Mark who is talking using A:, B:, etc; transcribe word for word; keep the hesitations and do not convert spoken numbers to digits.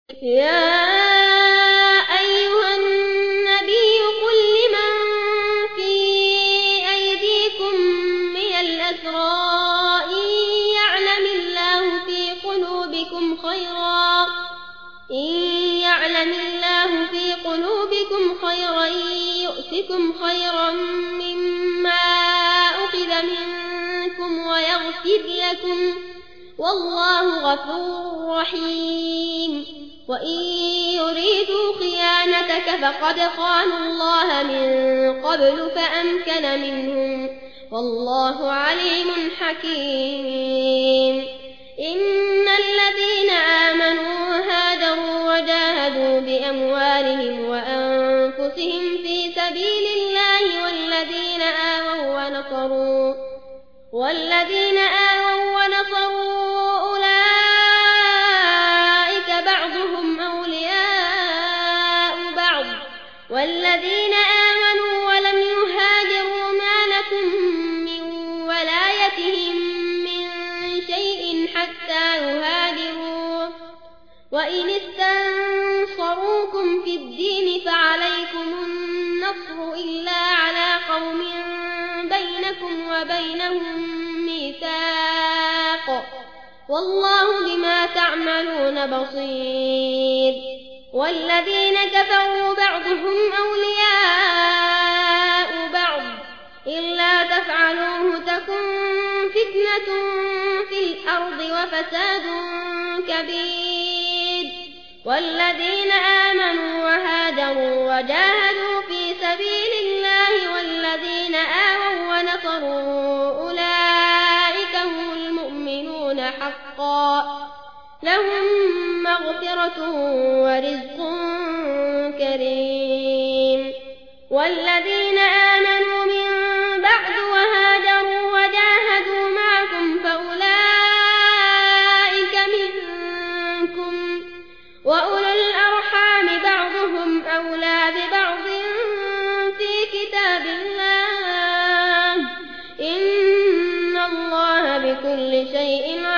A: يا أيها النبي قل لمن في أيديكم من الأسرى إن يعلم الله في قلوبكم خيرا إن يعلم الله في قلوبكم خيرا يؤتكم خيرا مما أخذ منكم ويغفر لكم والله غفور رحيم. وإن يريدوا خيانتك فقد خانوا الله من قبل فأمكن منهم والله عليم حكيم. إن الذين آمنوا وهاجروا وجاهدوا بأموالهم وأنفسهم في سبيل الله والذين آووا ونصروا والذين آووا ونصروا أولئك بعضهم أولياء بعض والذين آمنوا ولم يهاجروا ما لكم من ولايتهم من شيء حتى يهاجروا وإن استنصروكم في الدين فعليكم النصر إلا على قوم بينكم وبينهم ميثاق والله بما تعملون بصير. والذين كفروا بعضهم أولياء بعض إلا تفعلوه تكن فتنة في الأرض وفساد كبير. والذين آمنوا وهاجروا وجاهدوا في سبيل الله والذين آووا ونصروا أولئك هم المؤمنون حقا لهم مغفرة ورزق كريم. والذين آمنوا من بعد وهاجروا وجاهدوا معكم فأولئك منكم وأولو الأرحام بعضهم أولى ببعض في كتاب الله إن الله بكل شيء عليم.